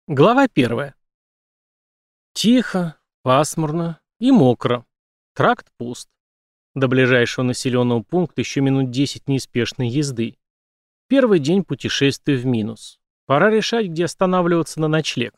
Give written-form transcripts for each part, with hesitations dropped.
Глава первая. Тихо, пасмурно и мокро. Тракт пуст. До ближайшего населенного пункта еще минут 10 неспешной езды. Первый день путешествия в минус. Пора решать, где останавливаться на ночлег.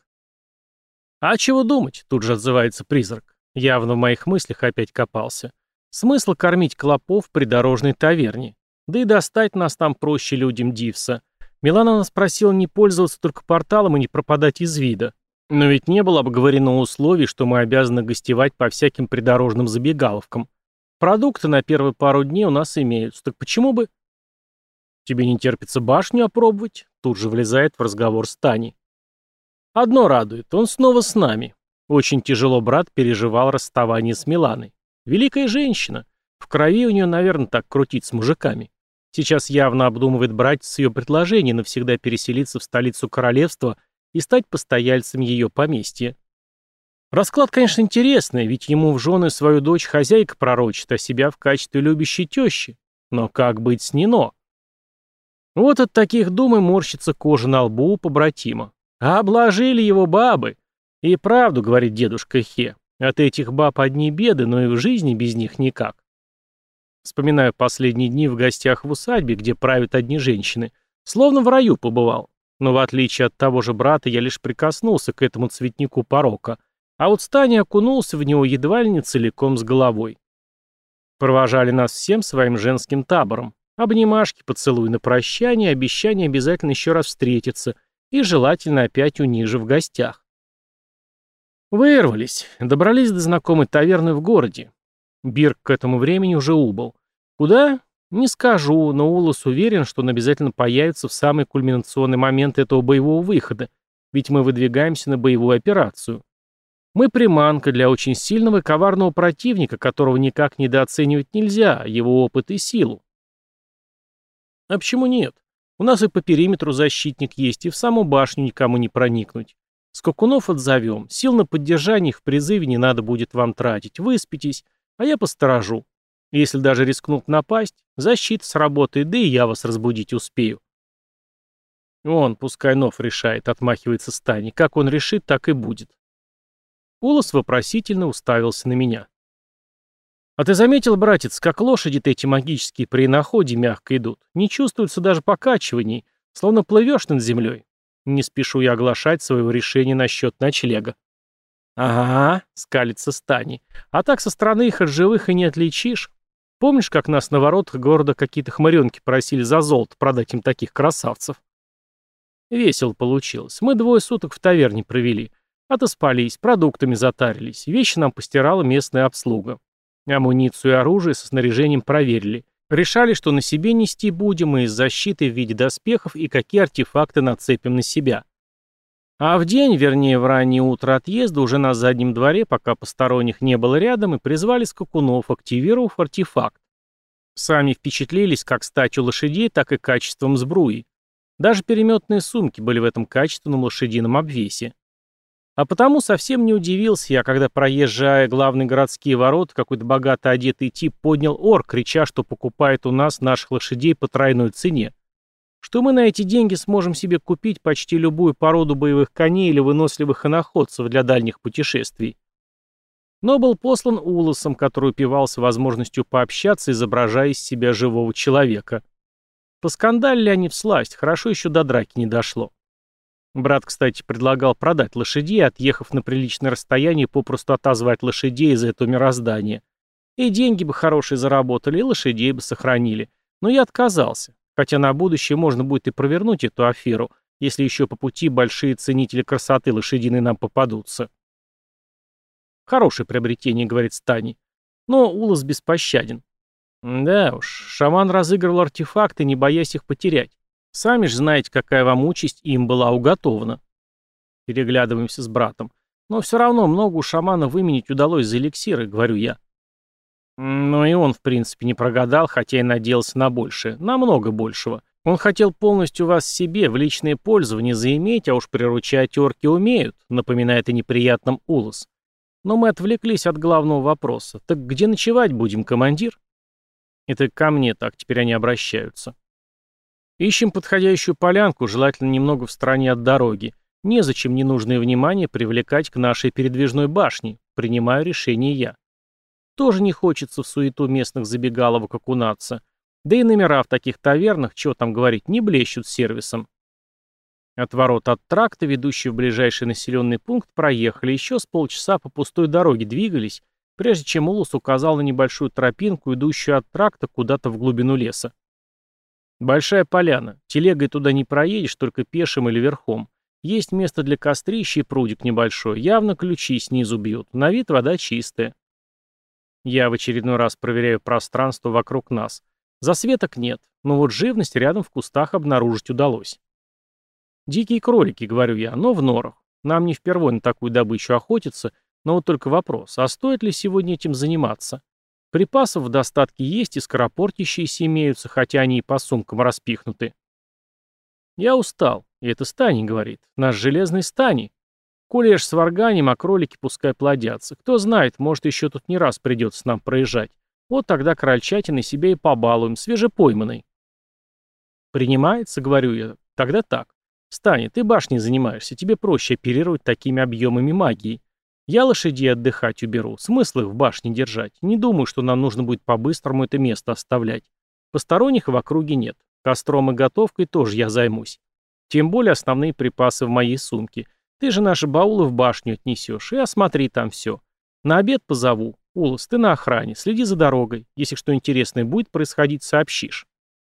А чего думать, тут же отзывается призрак. Явно в моих мыслях опять копался. Смысл кормить клопов в придорожной таверне. Да и достать нас там проще людям Дивса. Милана нас просила не пользоваться только порталом и не пропадать из вида. Но ведь не было обговорено условий, что мы обязаны гостевать по всяким придорожным забегаловкам. Продукты на первые пару дней у нас имеются, так почему бы... Тебе не терпится башню опробовать? Тут же влезает в разговор с Таней. Одно радует, он снова с нами. Очень тяжело брат переживал расставание с Миланой. Великая женщина. В крови у нее, наверное, так крутить с мужиками. Сейчас явно обдумывает братец ее предложение навсегда переселиться в столицу королевства и стать постояльцем ее поместья. Расклад, конечно, интересный, ведь ему в жены свою дочь хозяйка пророчит, а себя в качестве любящей тещи. Но как быть с Нино? Вот от таких дум и морщится кожа на лбу у побратима. А обложили его бабы. И правду, говорит дедушка Хе, от этих баб одни беды, но и в жизни без них никак. Вспоминаю последние дни в гостях в усадьбе, где правят одни женщины. Словно в раю побывал. Но в отличие от того же брата, я лишь прикоснулся к этому цветнику порока. А вот Станя окунулся в него едва ли не целиком с головой. Провожали нас всем своим женским табором. Обнимашки, поцелуй на прощание, обещание обязательно еще раз встретиться. И желательно опять у них же в гостях. Вырвались. Добрались до знакомой таверны в городе. Бирк к этому времени уже убыл. Куда? Не скажу, но Улас уверен, что он обязательно появится в самый кульминационный момент этого боевого выхода, ведь мы выдвигаемся на боевую операцию. Мы приманка для очень сильного и коварного противника, которого никак недооценивать нельзя, его опыт и силу. А почему нет? У нас и по периметру защитник есть, и в саму башню никому не проникнуть. Скакунов отзовем, сил на поддержание их в призыве не надо будет вам тратить, выспитесь, а я посторожу. Если даже рискнут напасть, защита сработает, да и я вас разбудить успею. Он, пускай Нов решает, отмахивается Стани. Как он решит, так и будет. Улас вопросительно уставился на меня. А ты заметил, братец, как лошади-то эти магические при находе мягко идут? Не чувствуется даже покачиваний, словно плывешь над землей. Не спешу я оглашать своего решения насчет ночлега. «Ага», — скалится Стани. «А так со стороны их от живых и не отличишь. Помнишь, как нас на воротах города какие-то хмыренки просили за золото продать им таких красавцев?» Весело получилось. Мы 2 суток в таверне провели. Отоспались, продуктами затарились. Вещи нам постирала местная обслуга. Амуницию и оружие со снаряжением проверили. Решали, что на себе нести будем, и с защитой в виде доспехов, и какие артефакты нацепим на себя. А в день, вернее в раннее утро отъезда, уже на заднем дворе, пока посторонних не было рядом, и призвали скакунов, активировав артефакт. Сами впечатлились как статью лошадей, так и качеством сбруи. Даже переметные сумки были в этом качественном лошадином обвесе. А потому совсем не удивился я, когда, проезжая главные городские ворота, какой-то богато одетый тип поднял ор, крича, что покупает у нас наших лошадей по тройной цене. Что мы на эти деньги сможем себе купить почти любую породу боевых коней или выносливых иноходцев для дальних путешествий. Но был послан Уласом, который упивался возможностью пообщаться, изображая из себя живого человека. Поскандалили они всласть, хорошо еще до драки не дошло. Брат, кстати, предлагал продать лошадей, отъехав на приличное расстояние, попросту отозвать лошадей из этого мироздания. И деньги бы хорошие заработали, и лошадей бы сохранили. Но я отказался. Хотя на будущее можно будет и провернуть эту аферу, если еще по пути большие ценители красоты лошадиной нам попадутся. Хорошее приобретение, говорит Стани. Но Улас беспощаден. Да уж, шаман разыгрывал артефакты, не боясь их потерять. Сами же знаете, какая вам участь им была уготована. Переглядываемся с братом. Но все равно много у шамана выменить удалось за эликсиры, говорю я. Но и он, в принципе, не прогадал, хотя и надеялся на большее, намного большего. Он хотел полностью вас себе в личное пользование заиметь, а уж приручать орки умеют, напоминает о неприятном Улас. Но мы отвлеклись от главного вопроса. Так где ночевать будем, командир? Это ко мне так теперь они обращаются. Ищем подходящую полянку, желательно немного в стороне от дороги. Незачем ненужное внимание привлекать к нашей передвижной башне. Принимаю решение я. Тоже не хочется в суету местных забегаловок окунаться. Да и номера в таких тавернах, чего там говорить, не блещут сервисом. От ворот от тракта, ведущие в ближайший населенный пункт, проехали, еще с полчаса по пустой дороге двигались, прежде чем Улус указал на небольшую тропинку, идущую от тракта куда-то в глубину леса. Большая поляна. Телегой туда не проедешь, только пешим или верхом. Есть место для кострища и прудик небольшой. Явно ключи снизу бьют. На вид вода чистая. Я в очередной раз проверяю пространство вокруг нас. Засветок нет, но вот живность рядом в кустах обнаружить удалось. Дикие кролики, говорю я, но в норах. Нам не впервой на такую добычу охотиться, но вот только вопрос, а стоит ли сегодня этим заниматься? Припасов в достатке есть и скоропортящиеся имеются, хотя они и по сумкам распихнуты. Я устал, и это Стани говорит, наш железный Стани. Коли ешь сварганим, а кролики пускай плодятся. Кто знает, может еще тут не раз придется нам проезжать. Вот тогда крольчатиной себя и побалуем, свежепойманной. Принимается, говорю я, тогда так. Стани, ты башней занимаешься, тебе проще оперировать такими объемами магии. Я лошадей отдыхать уберу, смысл их в башне держать. Не думаю, что нам нужно будет по-быстрому это место оставлять. Посторонних в округе нет. Костром и готовкой тоже я займусь. Тем более основные припасы в моей сумке. Ты же наши баулы в башню отнесешь и осмотри там все. На обед позову. Улас, ты на охране, следи за дорогой. Если что интересное будет происходить, сообщишь.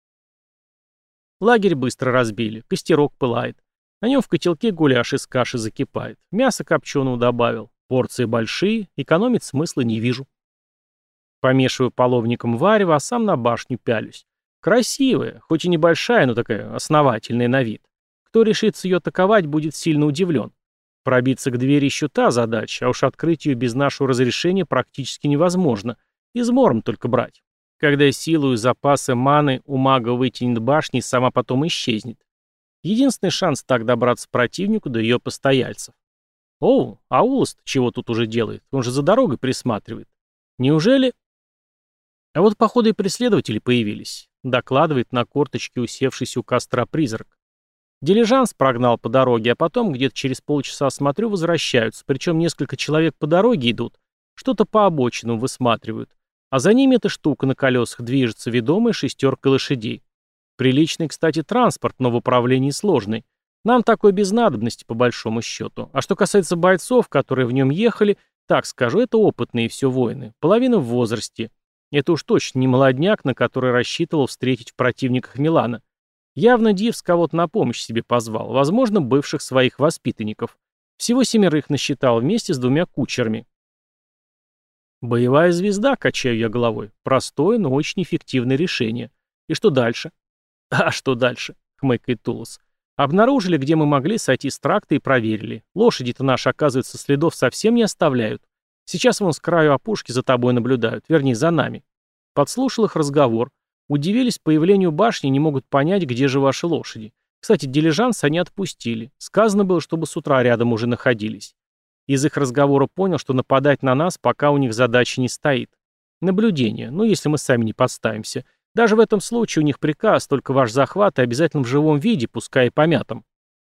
Лагерь быстро разбили, костерок пылает. На нем в котелке гуляш из каши закипает. Мясо копченого добавил. Порции большие, экономить смысла не вижу. Помешиваю половником варево, а сам на башню пялюсь. Красивая, хоть и небольшая, но такая основательная на вид. Кто решится ее атаковать, будет сильно удивлен. Пробиться к двери еще та задача, а уж открыть ее без нашего разрешения практически невозможно. Измором только брать. Когда силу и запасы маны у мага вытянет башни и сама потом исчезнет. Единственный шанс так добраться противнику до ее постояльцев. О, а Улас чего тут уже делает? Он же за дорогой присматривает. Неужели... А вот походу и преследователи появились, докладывает на корточке усевшийся у костра призрак. Дилижанс прогнал по дороге, а потом где-то через полчаса, смотрю, возвращаются, причем несколько человек по дороге идут, что-то по обочинам высматривают, а за ними эта штука на колесах движется, ведомая шестеркой лошадей. Приличный, кстати, транспорт, но в управлении сложный. Нам такой без надобности, по большому счету. А что касается бойцов, которые в нем ехали, так скажу, это опытные все воины, половина в возрасте. Это уж точно не молодняк, на который рассчитывал встретить в противниках Милана. Явно Дивс кого-то на помощь себе позвал, возможно, бывших своих воспитанников. Всего 7 насчитал вместе с 2 кучерами. Боевая звезда, качаю я головой. Простое, но очень эффективное решение. И что дальше? А что дальше? Хмыкает Тулос. Обнаружили, где мы могли сойти с тракта и проверили. Лошади-то наши, оказывается, следов совсем не оставляют. Сейчас вон с краю опушки за тобой наблюдают, вернее, за нами. Подслушал их разговор. Удивились появлению башни, не могут понять, где же ваши лошади. Кстати, дилижанс они отпустили. Сказано было, чтобы с утра рядом уже находились. Из их разговора понял, что нападать на нас, пока у них задача не стоит. Наблюдение, ну если мы сами не подставимся. Даже в этом случае у них приказ, только ваш захват и обязательно в живом виде, пускай и помятом.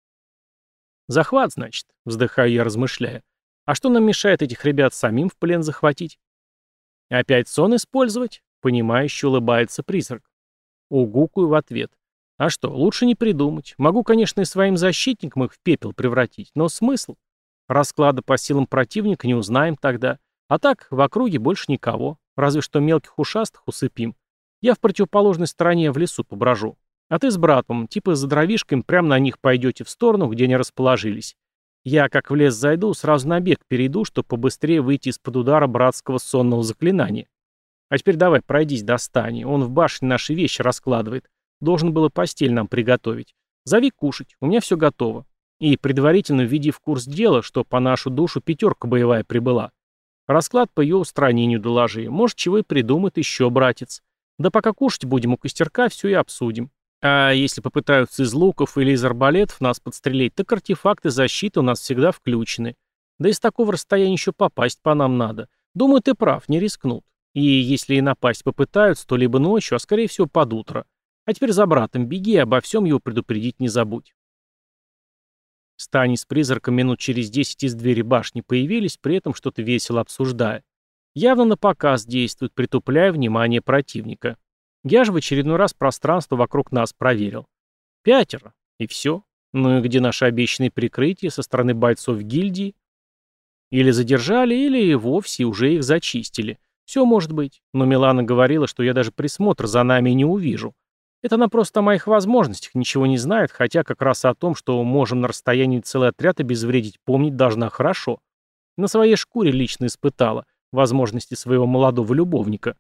Захват, значит, вздыхаю я, размышляя. А что нам мешает этих ребят самим в плен захватить? Опять сон использовать? Понимающе улыбается призрак. Угукаю в ответ. А что, лучше не придумать. Могу, конечно, и своим защитникам их в пепел превратить, но смысл? Расклада по силам противника не узнаем тогда. А так, в округе больше никого. Разве что мелких ушастых усыпим. Я в противоположной стороне в лесу поброжу. А ты с братом, типа за дровишками, прямо на них пойдете в сторону, где они расположились. Я, как в лес зайду, сразу на бег перейду, чтобы побыстрее выйти из-под удара братского сонного заклинания. А теперь давай, пройдись до Стани. Он в башне наши вещи раскладывает. Должен было постель нам приготовить. Зови кушать, у меня все готово. И предварительно введи в курс дела, что по нашу душу 5 боевая прибыла. Расклад по ее устранению доложи. Может, чего и придумает еще братец. Да пока кушать будем у костерка, все и обсудим. А если попытаются из луков или из арбалетов нас подстрелить, так артефакты защиты у нас всегда включены. Да и с такого расстояния еще попасть по нам надо. Думаю, ты прав, не рискнут. И если и напасть попытаются, то либо ночью, а скорее всего под утро. А теперь за братом беги и обо всем его предупредить не забудь. Стани с призраком минут через 10 из двери башни появились, при этом что-то весело обсуждая. Явно на показ действуют, притупляя внимание противника. Я же в очередной раз пространство вокруг нас проверил. 5. И все. Ну и где наше обещанное прикрытие со стороны бойцов гильдии? Или задержали, или и вовсе уже их зачистили. Все может быть. Но Милана говорила, что я даже присмотр за нами не увижу. Это она просто о моих возможностях ничего не знает, хотя как раз о том, что можем на расстоянии целый отряд обезвредить, помнить должна хорошо. На своей шкуре лично испытала возможности своего молодого любовника.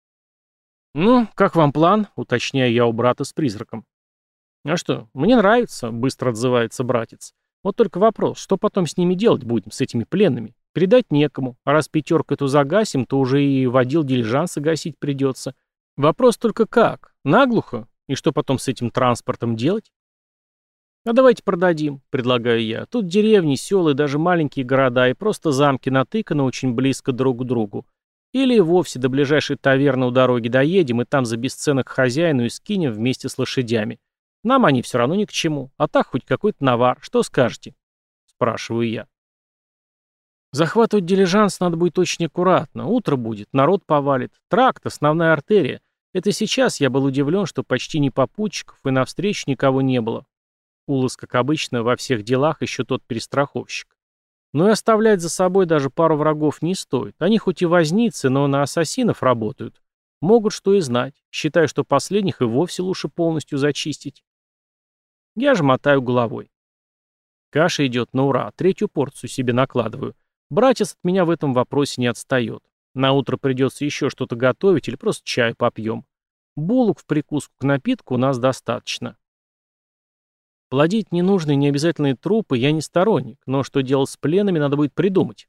«Ну, как вам план?» — уточняю я у брата с призраком. «А что, мне нравится», — быстро отзывается братец. «Вот только вопрос, что потом с ними делать будем, с этими пленными? Передать некому, а раз 5 эту загасим, то уже и водил дилижанса гасить придется. Вопрос только как? Наглухо? И что потом с этим транспортом делать?» «А давайте продадим», — предлагаю я. «Тут деревни, села и даже маленькие города, и просто замки натыканы очень близко друг к другу. Или вовсе до ближайшей таверны у дороги доедем, и там за бесценок хозяину и скинем вместе с лошадями. Нам они все равно ни к чему, а так хоть какой-то навар. Что скажете?» — спрашиваю я. «Захватывать дилижанс надо будет очень аккуратно. Утро будет, народ повалит. Тракт — основная артерия. Это сейчас я был удивлен, что почти ни попутчиков и навстречу никого не было. Улас, как обычно, во всех делах еще тот перестраховщик. Но и оставлять за собой даже пару врагов не стоит. Они хоть и возницы, но на ассасинов работают. Могут что и знать. Считаю, что последних и вовсе лучше полностью зачистить. Я же мотаю головой. Каша идет на ура, 3-ю порцию себе накладываю. Братец от меня в этом вопросе не отстает. На утро придется еще что-то готовить или просто чаю попьем. Булок в прикуску к напитку у нас достаточно. Плодить ненужные необязательные трупы я не сторонник, но что делать с пленами, надо будет придумать.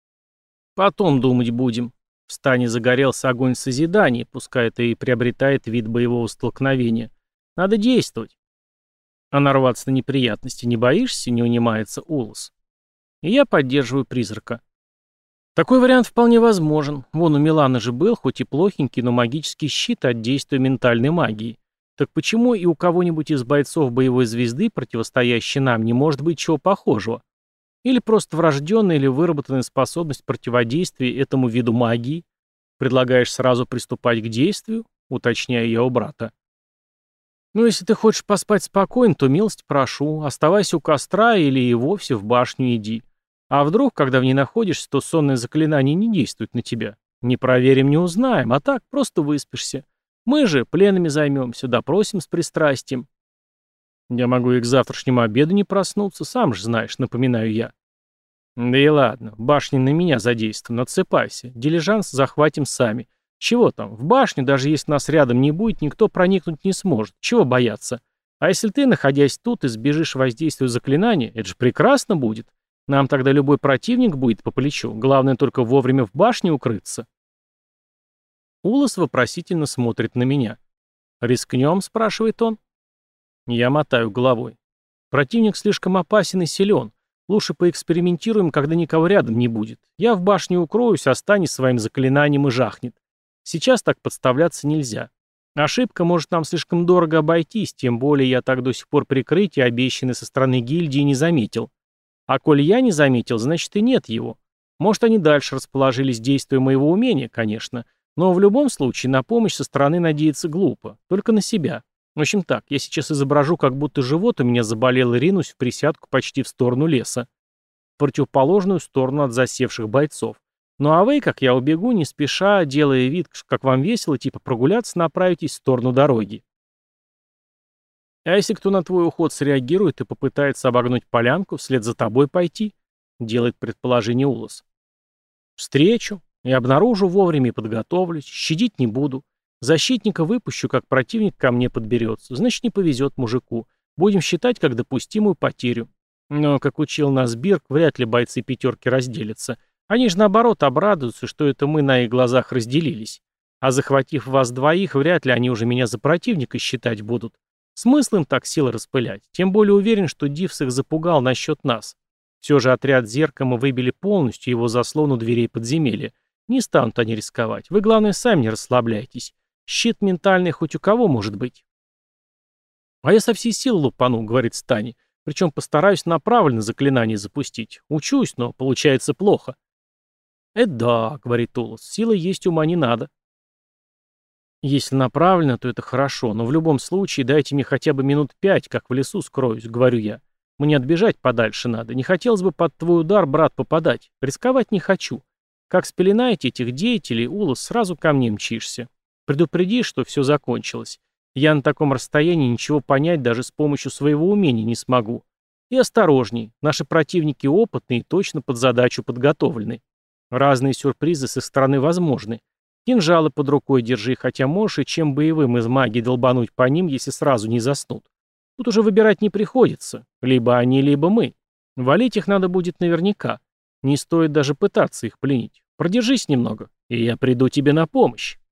Потом думать будем. В стане загорелся огонь созидания, пускай это и приобретает вид боевого столкновения. Надо действовать. А нарваться на неприятности не боишься, не унимается Улас. И я поддерживаю призрака. Такой вариант вполне возможен. Вон у Миланы же был, хоть и плохенький, но магический щит от действия ментальной магии. Так почему и у кого-нибудь из бойцов боевой звезды, противостоящей нам, не может быть чего похожего? Или просто врожденная или выработанная способность противодействия этому виду магии? Предлагаешь сразу приступать к действию? Уточняю я у брата. Ну, если ты хочешь поспать спокойно, то милость прошу, оставайся у костра или и вовсе в башню иди. А вдруг, когда в ней находишься, то сонное заклинание не действует на тебя? Не проверим, не узнаем, а так просто выспишься. Мы же пленными займемся, допросим с пристрастием. Я могу и к завтрашнему обеду не проснуться, сам же знаешь, напоминаю я. Да и ладно, башня на меня задействована, отсыпайся. Дилижанс захватим сами. Чего там, в башню, даже если нас рядом не будет, никто проникнуть не сможет. Чего бояться? А если ты, находясь тут, избежишь воздействия заклинания, это же прекрасно будет. Нам тогда любой противник будет по плечу. Главное только вовремя в башне укрыться. Улас вопросительно смотрит на меня. «Рискнем?» — спрашивает он. Я мотаю головой. Противник слишком опасен и силен. Лучше поэкспериментируем, когда никого рядом не будет. Я в башне укроюсь, а Стани своим заклинанием и жахнет. Сейчас так подставляться нельзя. Ошибка может нам слишком дорого обойтись, тем более я так до сих пор прикрытие, обещанное со стороны гильдии, не заметил. А коль я не заметил, значит и нет его. Может, они дальше расположились, действуя моего умения, конечно. Но в любом случае на помощь со стороны надеяться глупо. Только на себя. В общем так, я сейчас изображу, как будто живот у меня заболел, и ринусь в присядку почти в сторону леса. В противоположную сторону от засевших бойцов. Ну а вы, как я убегу, не спеша, делая вид, как вам весело, типа прогуляться, направитесь в сторону дороги. А если кто на твой уход среагирует и попытается обогнуть полянку, вслед за тобой пойти? Делает предположение Улас. Встречу. И обнаружу вовремя и подготовлюсь. Щадить не буду. Защитника выпущу, как противник ко мне подберется. Значит, не повезет мужику. Будем считать как допустимую потерю. Но, как учил нас Бирк, вряд ли бойцы 5-ки разделятся. Они же, наоборот, обрадуются, что это мы на их глазах разделились. А захватив вас двоих, вряд ли они уже меня за противника считать будут. Смысл им так силы распылять. Тем более уверен, что Дивс их запугал насчет нас. Все же отряд Зерка мы выбили полностью его заслон у дверей подземелья. Не станут они рисковать. Вы, главное, сами не расслабляйтесь. Щит ментальный хоть у кого может быть. А я со всей силы лупану, говорит Стани. Причем постараюсь направленно заклинание запустить. Учусь, но получается плохо. «Это да», — говорит Улас, — «силы есть, ума не надо». «Если направленно, то это хорошо, но в любом случае дайте мне хотя бы минут 5, как в лесу скроюсь», — говорю я. «Мне отбежать подальше надо. Не хотелось бы под твой удар, брат, попадать. Рисковать не хочу. Как спеленаете этих деятелей, Улас, сразу ко мне мчишься. Предупреди, что все закончилось. Я на таком расстоянии ничего понять даже с помощью своего умения не смогу. И осторожней. Наши противники опытные и точно под задачу подготовлены. Разные сюрпризы с их стороны возможны. Кинжалы под рукой держи, хотя можешь и чем боевым из магии долбануть по ним, если сразу не заснут. Тут уже выбирать не приходится. Либо они, либо мы. Валить их надо будет наверняка. Не стоит даже пытаться их пленить. Продержись немного, и я приду тебе на помощь.